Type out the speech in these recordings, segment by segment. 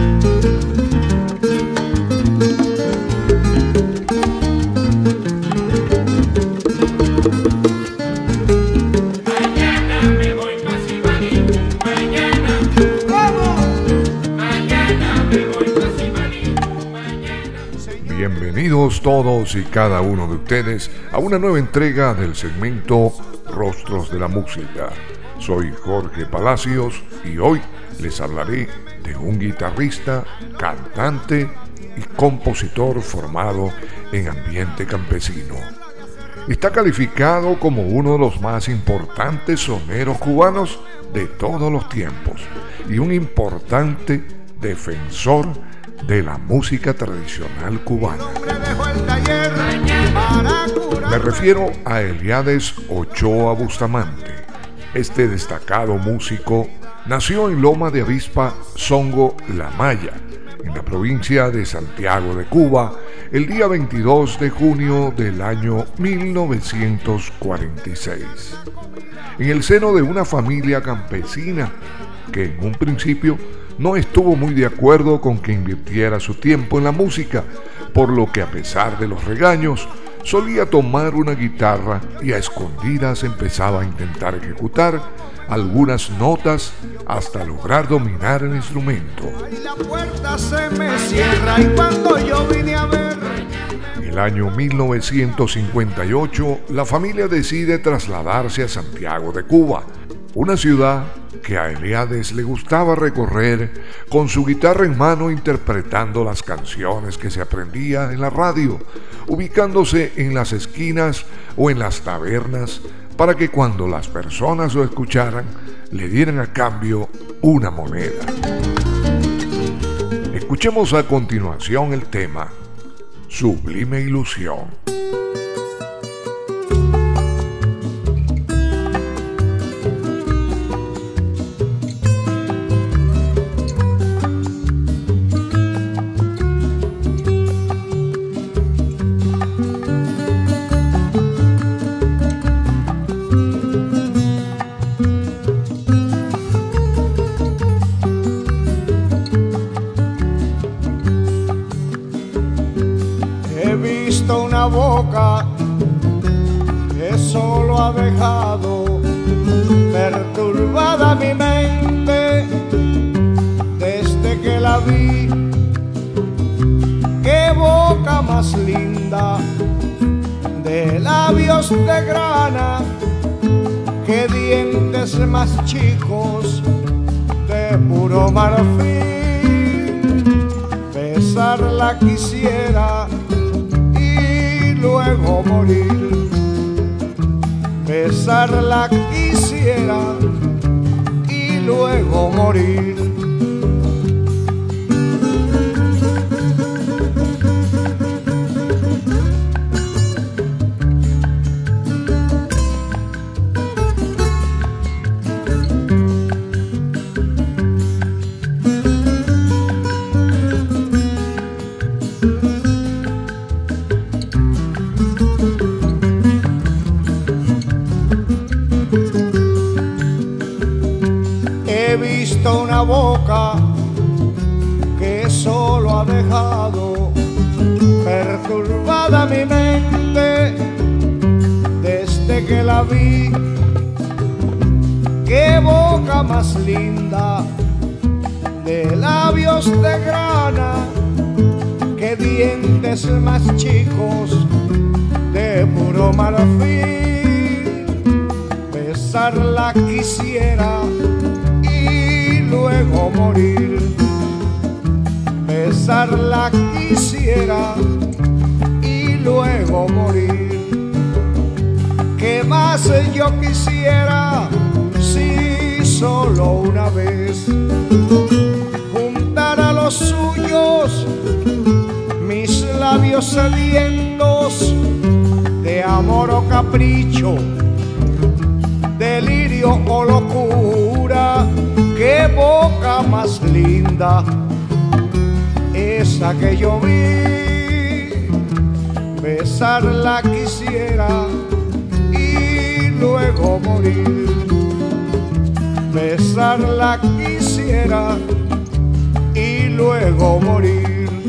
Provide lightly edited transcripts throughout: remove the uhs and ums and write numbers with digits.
Bienvenidos todos y cada uno de ustedes a una nueva entrega del segmento Rostros de la Música. Soy Jorge Palacios y hoy les hablaré de un guitarrista, cantante y compositor formado en ambiente campesino. Está calificado como uno de los más importantes soneros cubanos de todos los tiempos y un importante defensor de la música tradicional cubana. Me refiero a Eliades Ochoa Bustamante. Este destacado músico nació en Loma de Avispa, Songo, La Maya, en la provincia de Santiago de Cuba, el día 22 de junio del año 1946. En el seno de una familia campesina que en un principio no estuvo muy de acuerdo con que invirtiera su tiempo en la música, por lo que a pesar de los regaños, solía tomar una guitarra y a escondidas empezaba a intentar ejecutar algunas notas hasta lograr dominar el instrumento. La puerta se me cierra y cuando yo vine a ver. En el año 1958, la familia decide trasladarse a Santiago de Cuba, una ciudad que a Eliades le gustaba recorrer con su guitarra en mano interpretando las canciones que se aprendía en la radio, ubicándose en las esquinas o en las tabernas para que cuando las personas lo escucharan le dieran a cambio una moneda. Escuchemos a continuación el tema Sublime Ilusión. Una boca que solo ha dejado perturbada mi mente desde que la vi. Qué boca más linda, de labios de grana, qué dientes más chicos de puro marfil. Besarla quisiera luego morir, besarla quisiera y luego morir. Una boca que solo ha dejado perturbada mi mente desde que la vi. Qué boca más linda, de labios de grana, qué dientes más chicos de puro marfil. Besarla quisiera luego morir, besarla quisiera y luego morir. ¿Qué más yo quisiera si solo una vez juntara los suyos mis labios sedientos de amor o capricho, delirio o locura? Qué boca más linda, esa que yo vi. Besarla quisiera y luego morir. Besarla quisiera y luego luego morir.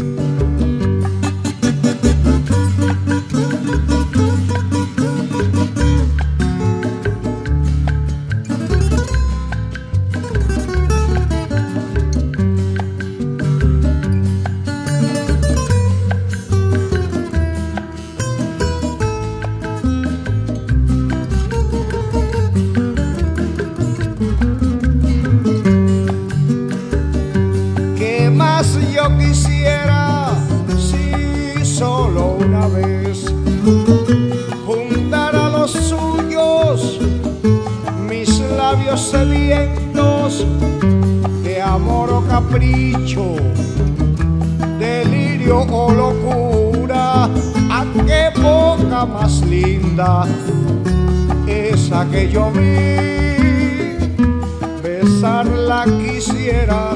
Yo quisiera, si solo una vez, juntar a los suyos mis labios sedientos de amor o capricho, delirio o locura. ¿A qué boca más linda esa que yo vi? Besarla quisiera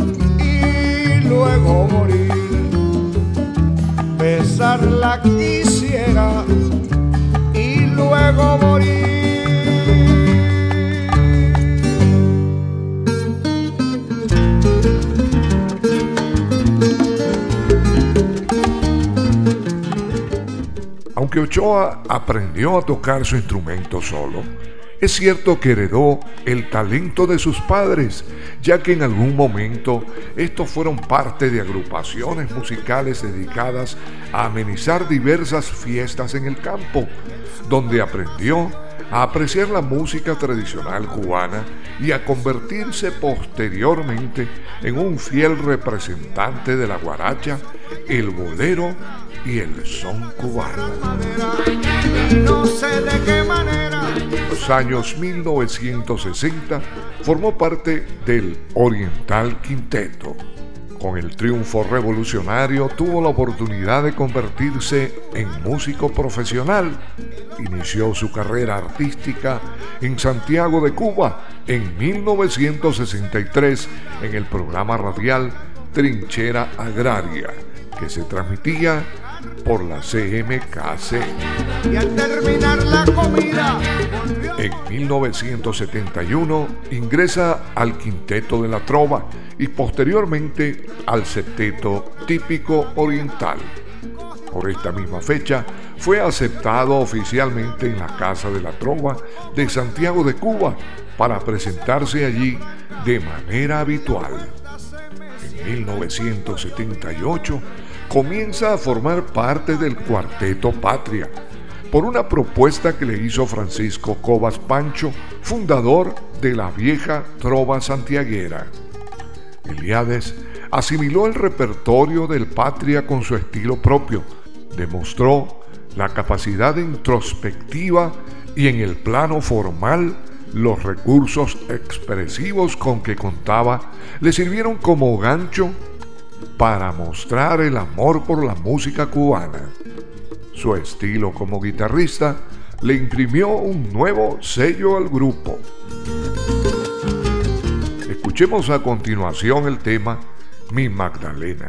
luego morir, besarla quisiera y luego morir. Aunque Ochoa aprendió a tocar su instrumento solo, es cierto que heredó el talento de sus padres, ya que en algún momento estos fueron parte de agrupaciones musicales dedicadas a amenizar diversas fiestas en el campo, donde aprendió a apreciar la música tradicional cubana y a convertirse posteriormente en un fiel representante de la guaracha, el bolero y el son cubano. No sé de qué manera. En los años 1960 formó parte del Oriental Quinteto. Con el triunfo revolucionario tuvo la oportunidad de convertirse en músico profesional. Inició su carrera artística en Santiago de Cuba en 1963 en el programa radial Trinchera Agraria, que se transmitía por la CMKC. Y al terminar la comida, en 1971 ingresa al Quinteto de la Trova y posteriormente al Septeto Típico Oriental. Por esta misma fecha fue aceptado oficialmente en la Casa de la Trova de Santiago de Cuba para presentarse allí de manera habitual. En 1978 comienza a formar parte del Cuarteto Patria, por una propuesta que le hizo Francisco Cobas Pancho, fundador de la vieja trova santiaguera. Eliades asimiló el repertorio del Patria con su estilo propio, demostró la capacidad de introspectiva y en el plano formal los recursos expresivos con que contaba le sirvieron como gancho para mostrar el amor por la música cubana. Su estilo como guitarrista le imprimió un nuevo sello al grupo. Escuchemos a continuación el tema Mi Magdalena.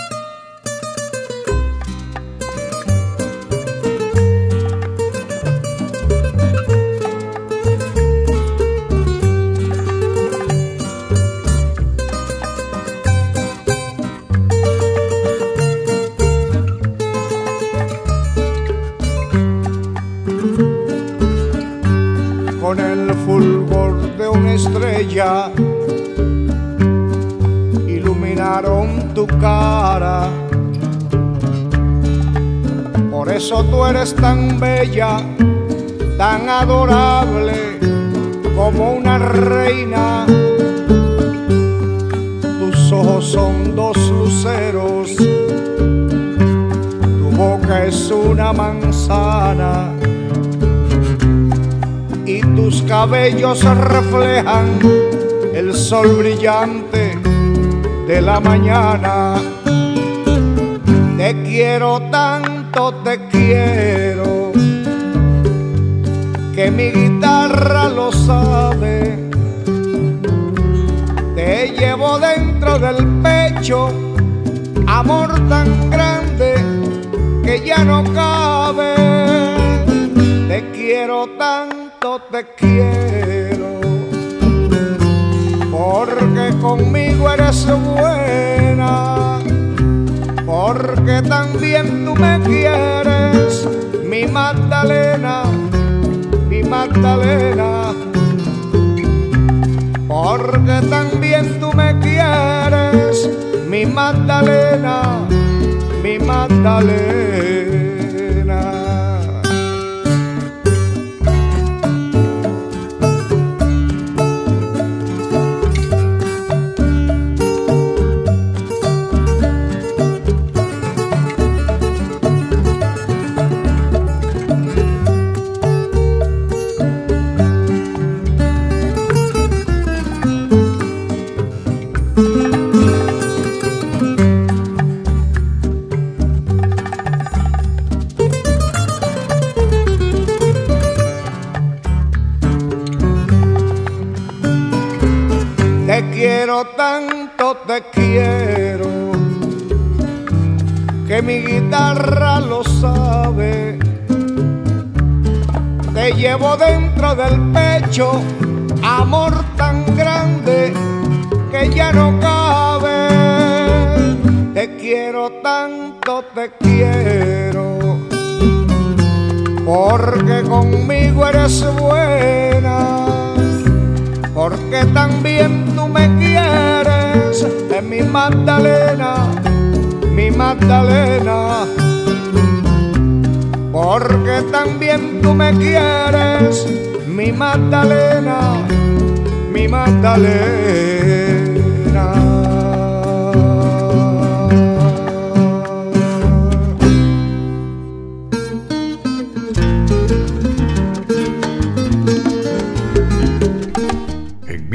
con el fulgor de una estrella iluminaron tu cara. Por eso tú eres tan bella, tan adorable como una reina. Tus ojos son dos luceros, tu boca es una manzana y tus cabellos reflejan el sol brillante de la mañana. Te quiero tanto, te quiero, que mi guitarra lo sabe. Te llevo dentro del pecho amor tan grande que ya no cabe. Te quiero tanto, te quiero, porque conmigo eres buena. porque también tú me quieres, mi Magdalena, mi Magdalena. Porque también tú me quieres, mi Magdalena, mi Magdalena. Te quiero tanto, te quiero, que mi guitarra lo sabe. Te llevo dentro del pecho amor tan grande que ya no cabe. Te quiero tanto, te quiero, porque conmigo eres buena. Porque también tú me quieres, mi Magdalena, mi Magdalena. Porque también tú me quieres, mi Magdalena, mi Magdalena. En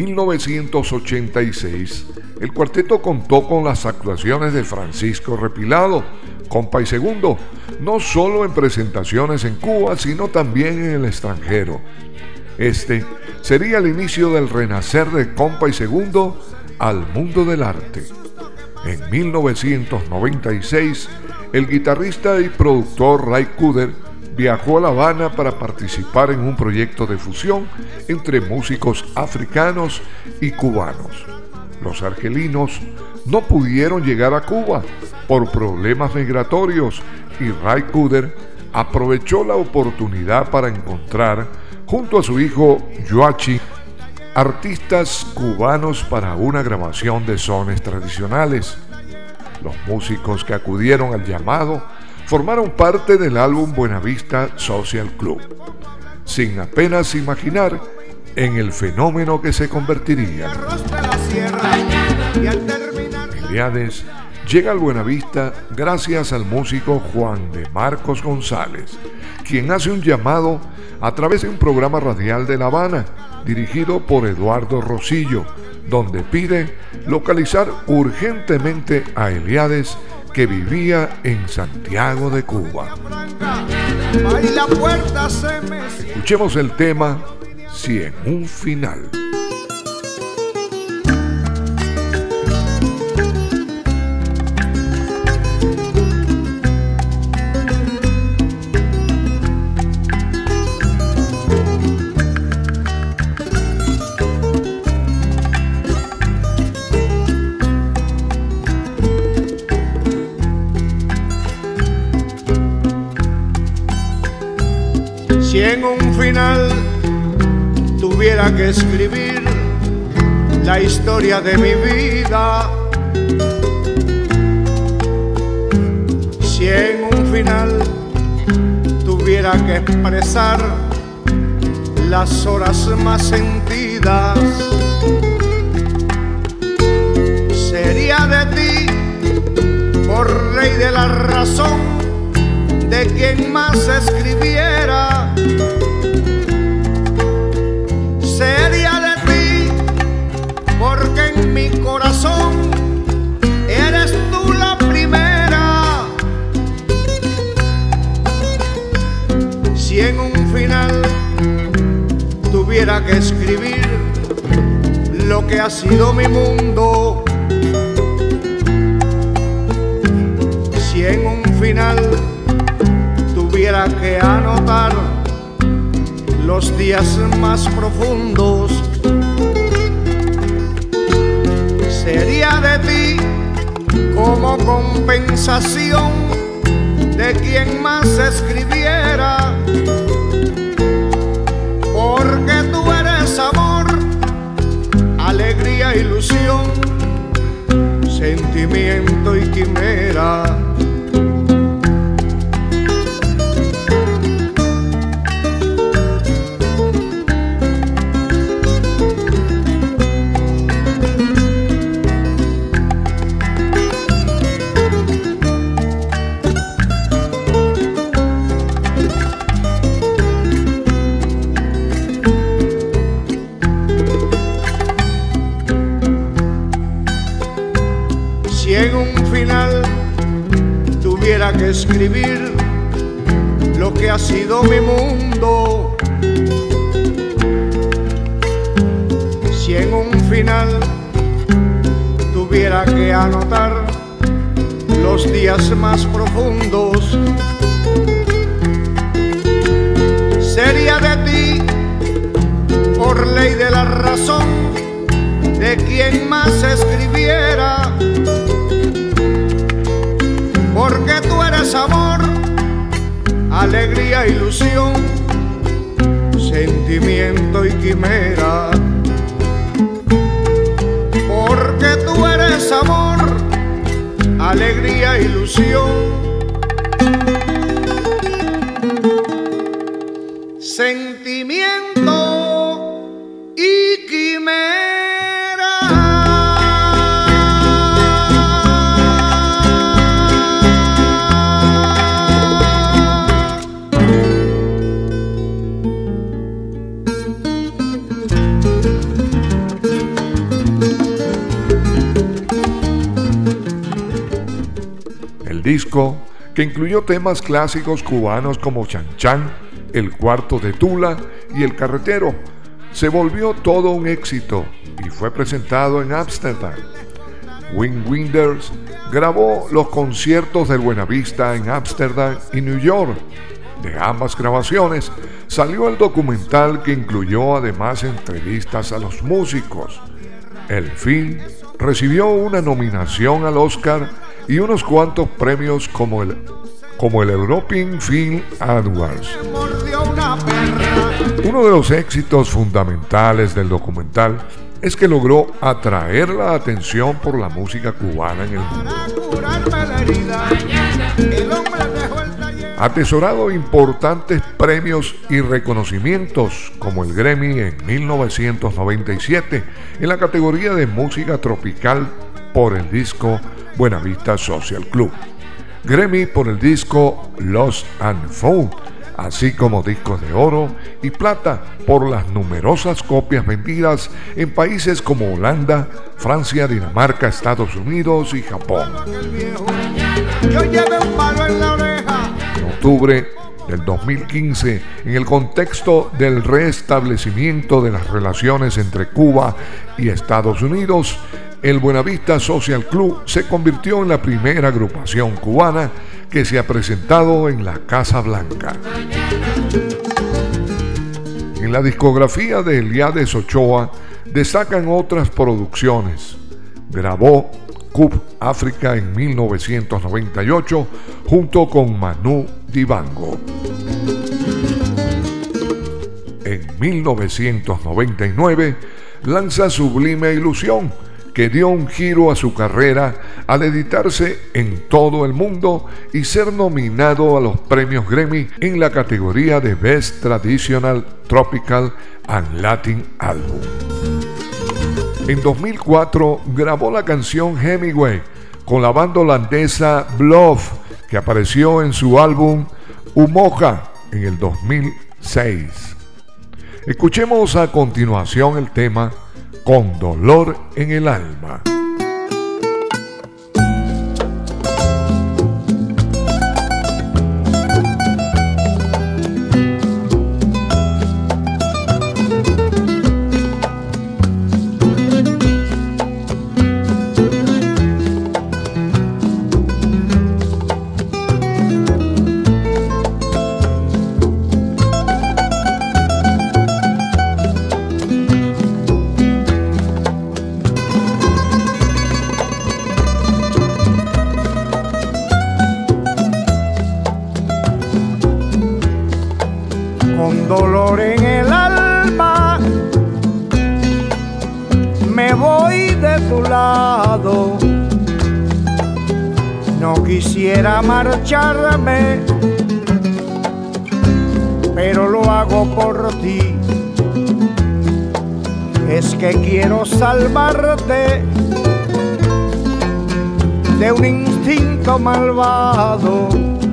1986, el cuarteto contó con las actuaciones de Francisco Repilado, compa y segundo, no solo en presentaciones en Cuba, sino también en el extranjero. Este sería el inicio del renacer de compa y segundo al mundo del arte. En 1996, el guitarrista y productor Ray Cooder viajó a La Habana para participar en un proyecto de fusión entre músicos africanos y cubanos. Los argelinos no pudieron llegar a Cuba por problemas migratorios y Ray Cooder aprovechó la oportunidad para encontrar, junto a su hijo Yoachi, artistas cubanos para una grabación de sones tradicionales. Los músicos que acudieron al llamado formaron parte del álbum Buenavista Social Club, sin apenas imaginar en el fenómeno que se convertiría. Eliades llega al Buenavista gracias al músico Juan de Marcos González, quien hace un llamado a través de un programa radial de La Habana, dirigido por Eduardo Rosillo, donde pide localizar urgentemente a Eliades, que vivía en Santiago de Cuba. Escuchemos el tema Si en un final. Si en un final tuviera que escribir la historia de mi vida, si en un final tuviera que expresar las horas más sentidas, sería de ti, por rey de la razón, de quien más escribiera. Sería de ti, porque en mi corazón eres tú la primera. Si en un final tuviera que escribir lo que ha sido mi mundo, si en un final tuviera que anotar los días más profundos, sería de ti, como compensación de quien más escribiera, porque tú eres amor, alegría, ilusión, sentimiento y quimera. Si en un final tuviera que escribir lo que ha sido mi mundo, si en un final tuviera que anotar los días más profundos, sería de ti, por ley de la razón, de quien más escribiera, porque tú eres amor, alegría, ilusión, sentimiento y quimera. Porque tú eres amor, alegría, ilusión, sentimiento y quimera. El disco, que incluyó temas clásicos cubanos como Chan Chan, El Cuarto de Tula y El Carretero, se volvió todo un éxito y fue presentado en Ámsterdam. Wim Wenders grabó los conciertos del Buenavista en Ámsterdam y New York. De ambas grabaciones salió el documental que incluyó además entrevistas a los músicos. El film recibió una nominación al Oscar y unos cuantos premios como el European Film Awards. Uno de los éxitos fundamentales del documental es que logró atraer la atención por la música cubana en el mundo. Atesorado importantes premios y reconocimientos como el Grammy en 1997 en la categoría de música tropical por el disco Buenavista Social Club, Grammy por el disco Lost and Found, así como discos de oro y plata por las numerosas copias vendidas en países como Holanda, Francia, Dinamarca, Estados Unidos y Japón. En octubre del 2015, en el contexto del restablecimiento de las relaciones entre Cuba y Estados Unidos, el Buenavista Social Club se convirtió en la primera agrupación cubana que se ha presentado en la Casa Blanca. En la discografía de Eliades Ochoa destacan otras producciones. Grabó Cup África en 1998 junto con Manu Dibango. En 1999 lanza Sublime Ilusión, que dio un giro a su carrera al editarse en todo el mundo y ser nominado a los premios Grammy en la categoría de Best Traditional Tropical and Latin Album. En 2004 grabó la canción Hemingway con la banda holandesa Bluff, que apareció en su álbum Umoja en el 2006. Escuchemos a continuación el tema Con Dolor en el Alma. dolor en el alma, me voy de tu lado. No quisiera marcharme, pero lo hago por ti. Es que quiero salvarte de un instinto malvado.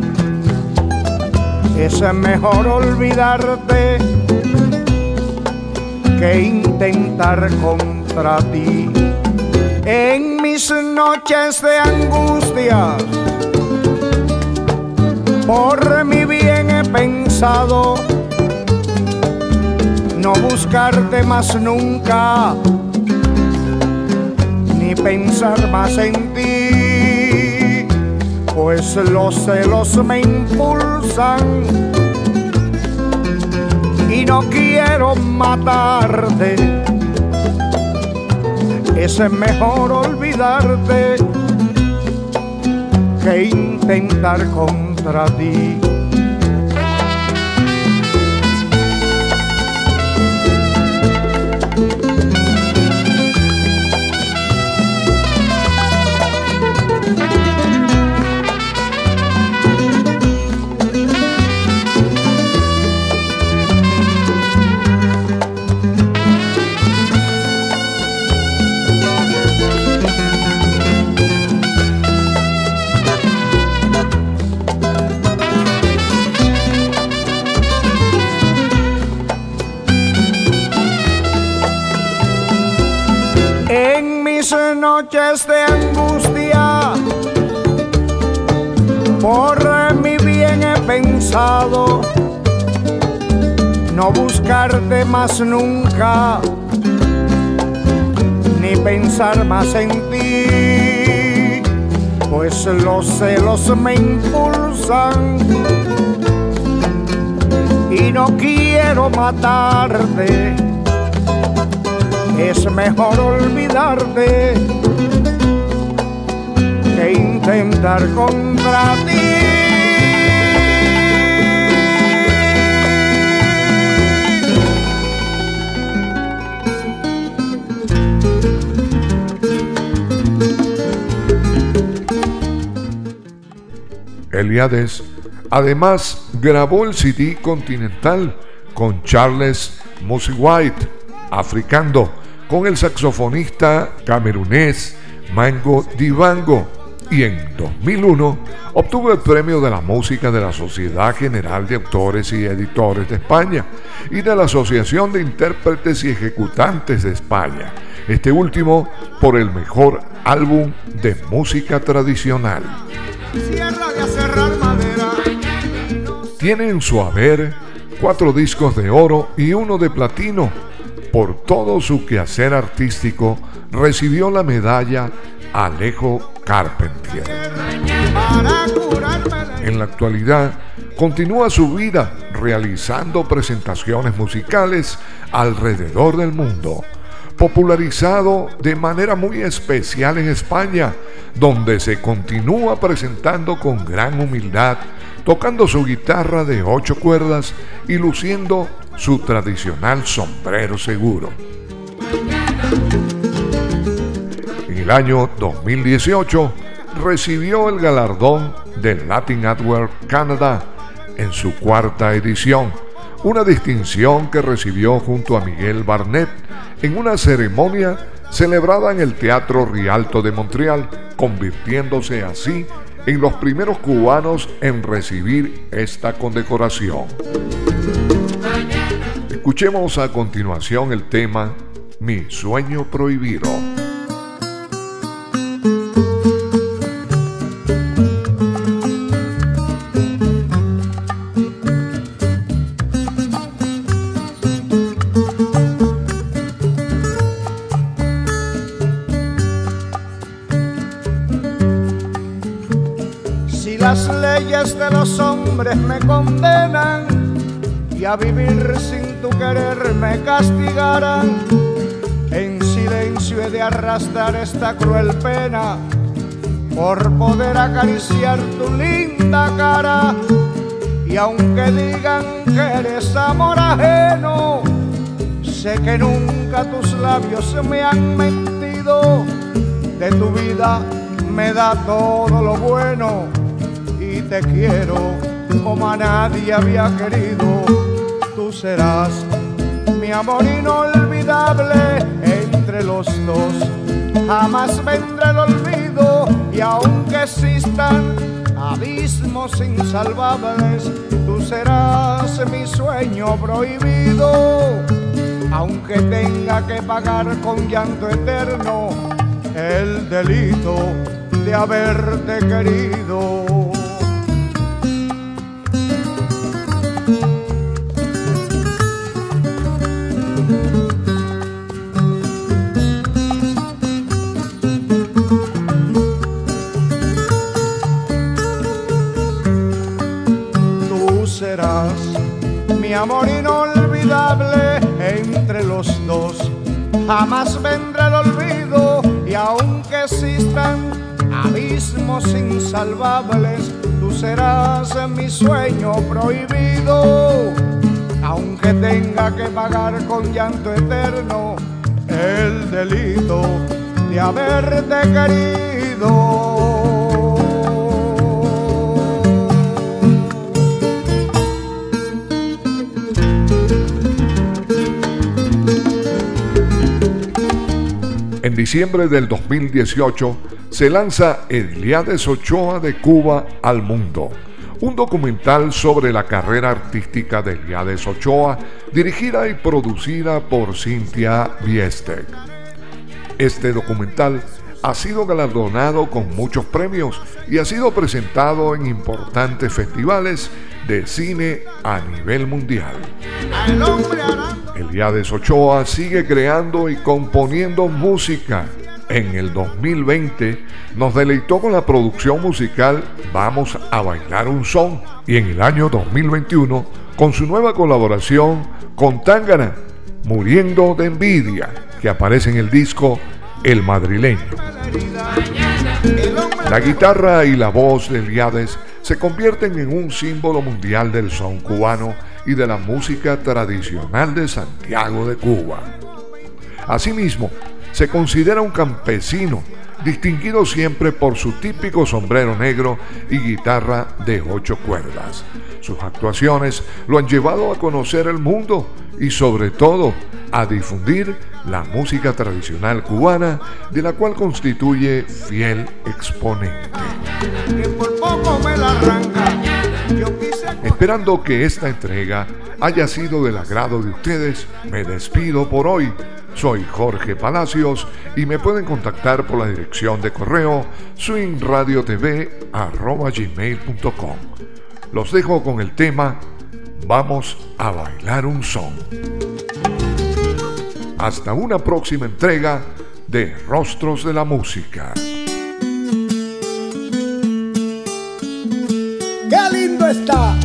Es mejor olvidarte que intentar contra ti. En mis noches de angustia, por mi bien he pensado no buscarte más nunca, ni pensar más en ti, pues los celos me impulsan y no quiero matarte. Es mejor olvidarte que intentar contra ti. Noches de angustia, por mi bien he pensado no buscarte más nunca, ni pensar más en ti, pues los celos me impulsan y no quiero matarte. Es mejor olvidarte que intentar contra ti. Eliades además grabó el CD Continental con Charles Musselwhite, africando, con el saxofonista camerunés Mango Dibango, y en 2001 obtuvo el premio de la música de la Sociedad General de Autores y Editores de España y de la Asociación de Intérpretes y Ejecutantes de España, este último por el mejor álbum de música tradicional. Tiene en su haber 4 discos de oro y 1 de platino. Por todo su quehacer artístico recibió la medalla Alejo Carpentier. En la actualidad continúa su vida realizando presentaciones musicales alrededor del mundo, popularizado de manera muy especial en España, donde se continúa presentando con gran humildad, tocando su guitarra de 8 cuerdas y luciendo su tradicional sombrero seguro. En el año 2018 recibió el galardón del Latin Award Canada en su 4ª edición, una distinción que recibió junto a Miguel Barnett en una ceremonia celebrada en el Teatro Rialto de Montreal, convirtiéndose así en los primeros cubanos en recibir esta condecoración. Escuchemos a continuación el tema Mi Sueño Prohibido. Si las leyes de los hombres me condenan y a vivir sin tu querer me castigarán, en silencio he de arrastrar esta cruel pena por poder acariciar tu linda cara. Y aunque digan que eres amor ajeno, sé que nunca tus labios me han mentido. De tu vida me da todo lo bueno y te quiero como a nadie había querido. Tú serás mi amor inolvidable, entre los dos jamás vendrá el olvido. Y aunque existan abismos insalvables, tú serás mi sueño prohibido. Aunque tenga que pagar con llanto eterno el delito de haberte querido. Mi amor inolvidable, entre los dos jamás vendrá el olvido. Y aunque existan abismos insalvables, tú serás mi sueño prohibido. Aunque tenga que pagar con llanto eterno el delito de haberte querido. En diciembre del 2018 se lanza Eliades Ochoa de Cuba al mundo, un documental sobre la carrera artística de Eliades Ochoa, dirigida y producida por Cynthia Biestek. Este documental ha sido galardonado con muchos premios y ha sido presentado en importantes festivales de cine a nivel mundial. Eliades Ochoa sigue creando y componiendo música. En el 2020 nos deleitó con la producción musical Vamos a Bailar un Son, y en el año 2021 con su nueva colaboración con Tangana, Muriendo de Envidia, que aparece en el disco El Madrileño. La guitarra y la voz de Eliades se convierten en un símbolo mundial del son cubano y de la música tradicional de Santiago de Cuba. Asimismo, se considera un campesino, distinguido siempre por su típico sombrero negro y guitarra de 8 cuerdas. Sus actuaciones lo han llevado a conocer el mundo y sobre todo a difundir la música tradicional cubana, de la cual constituye fiel exponente. Esperando que esta entrega haya sido del agrado de ustedes, me despido por hoy. Soy Jorge Palacios y me pueden contactar por la dirección de correo swingradiotv@gmail.com. Los dejo con el tema Vamos a Bailar un Son. Hasta una próxima entrega de Rostros de la Música. ¡Qué lindo está!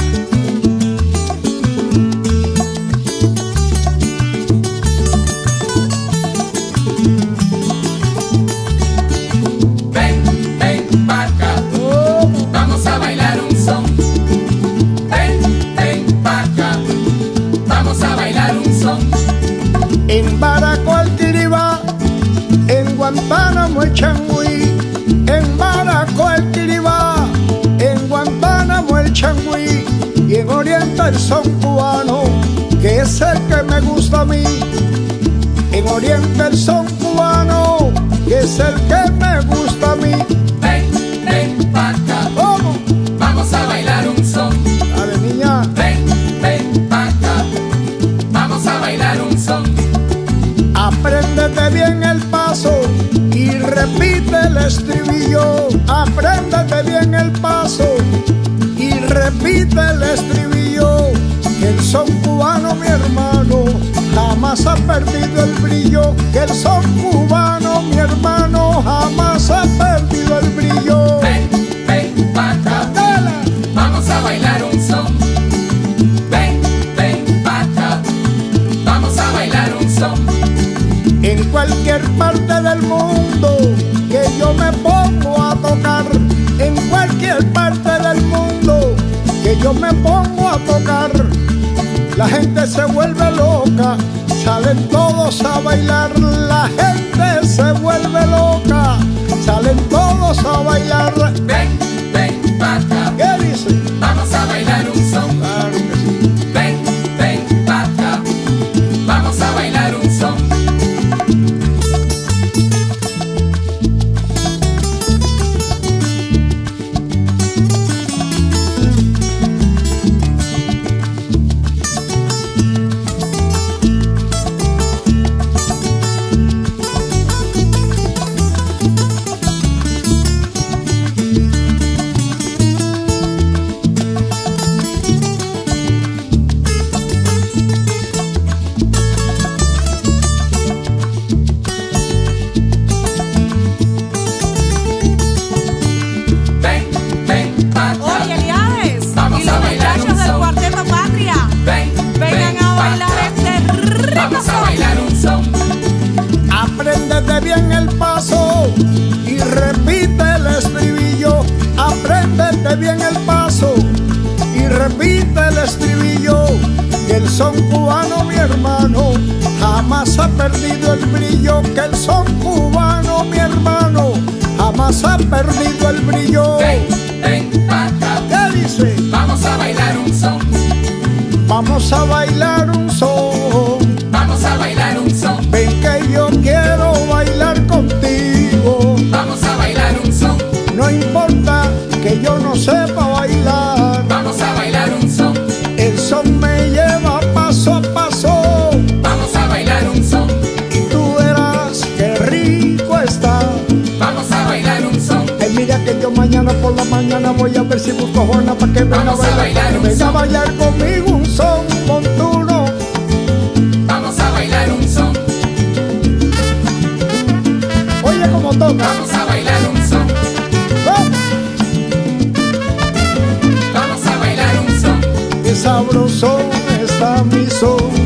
En Baracoa el Tiribá, en Guantánamo el Changüí, en Baracoa el Tiribá, en Guantánamo el Changüí, y en Oriente el son cubano, que es el que me gusta a mí. En Oriente el son cubano, que es el que me gusta a mí. Ven, ven pa' acá. ¿Cómo? Vamos a bailar un son. Dale, niña. Ven, ven pa' acá. Vamos a bailar un son. Apréndete bien el paso y repite el estribillo. Apréndete bien el paso y repite el estribillo. Que el son cubano, mi hermano, jamás ha perdido el brillo. Que el son cubano, mi hermano, jamás ha perdido el brillo. Ven, ven pa' acá. Dale. Vamos a bailar un son. Ven, ven pa' acá. Vamos a bailar un son. En cualquier parte del mundo que yo me pongo a tocar, en cualquier parte del mundo que yo me me pongo a tocar, la gente se vuelve loca, salen todos a bailar, la gente se vuelve loca, salen todos a bailar. Ven, ven, paca. ¿Qué dice? Vamos a bailar un son. Claro que sí. Ven, ven, paca. Vamos a bailar un son. Apréndete bien el paso y repite el estribillo. Apréndete bien el paso y repite el estribillo. Que el son cubano, mi hermano, jamás ha perdido el brillo. Que el son cubano, mi hermano, jamás ha perdido el brillo. Ven, ven, paca. ¿Qué dice? Vamos a bailar un son. Vamos a bailar un son. Vamos a bailar un son. Ven que yo quiero bailar contigo. Vamos a bailar un son. No importa que yo no sepa bailar. Vamos a bailar un son. El son me lleva paso a paso. Vamos a bailar un son. Y tú verás qué rico está. Vamos a bailar un son. Mira que yo mañana por la mañana voy a ver si busco Juana para que venga a bailar. Venga a bailar conmigo un son montuno. Vamos a bailar un son. Oye como toca. Vamos a bailar un son. ¡Oh! Vamos a bailar un son. Qué sabroso está mi son.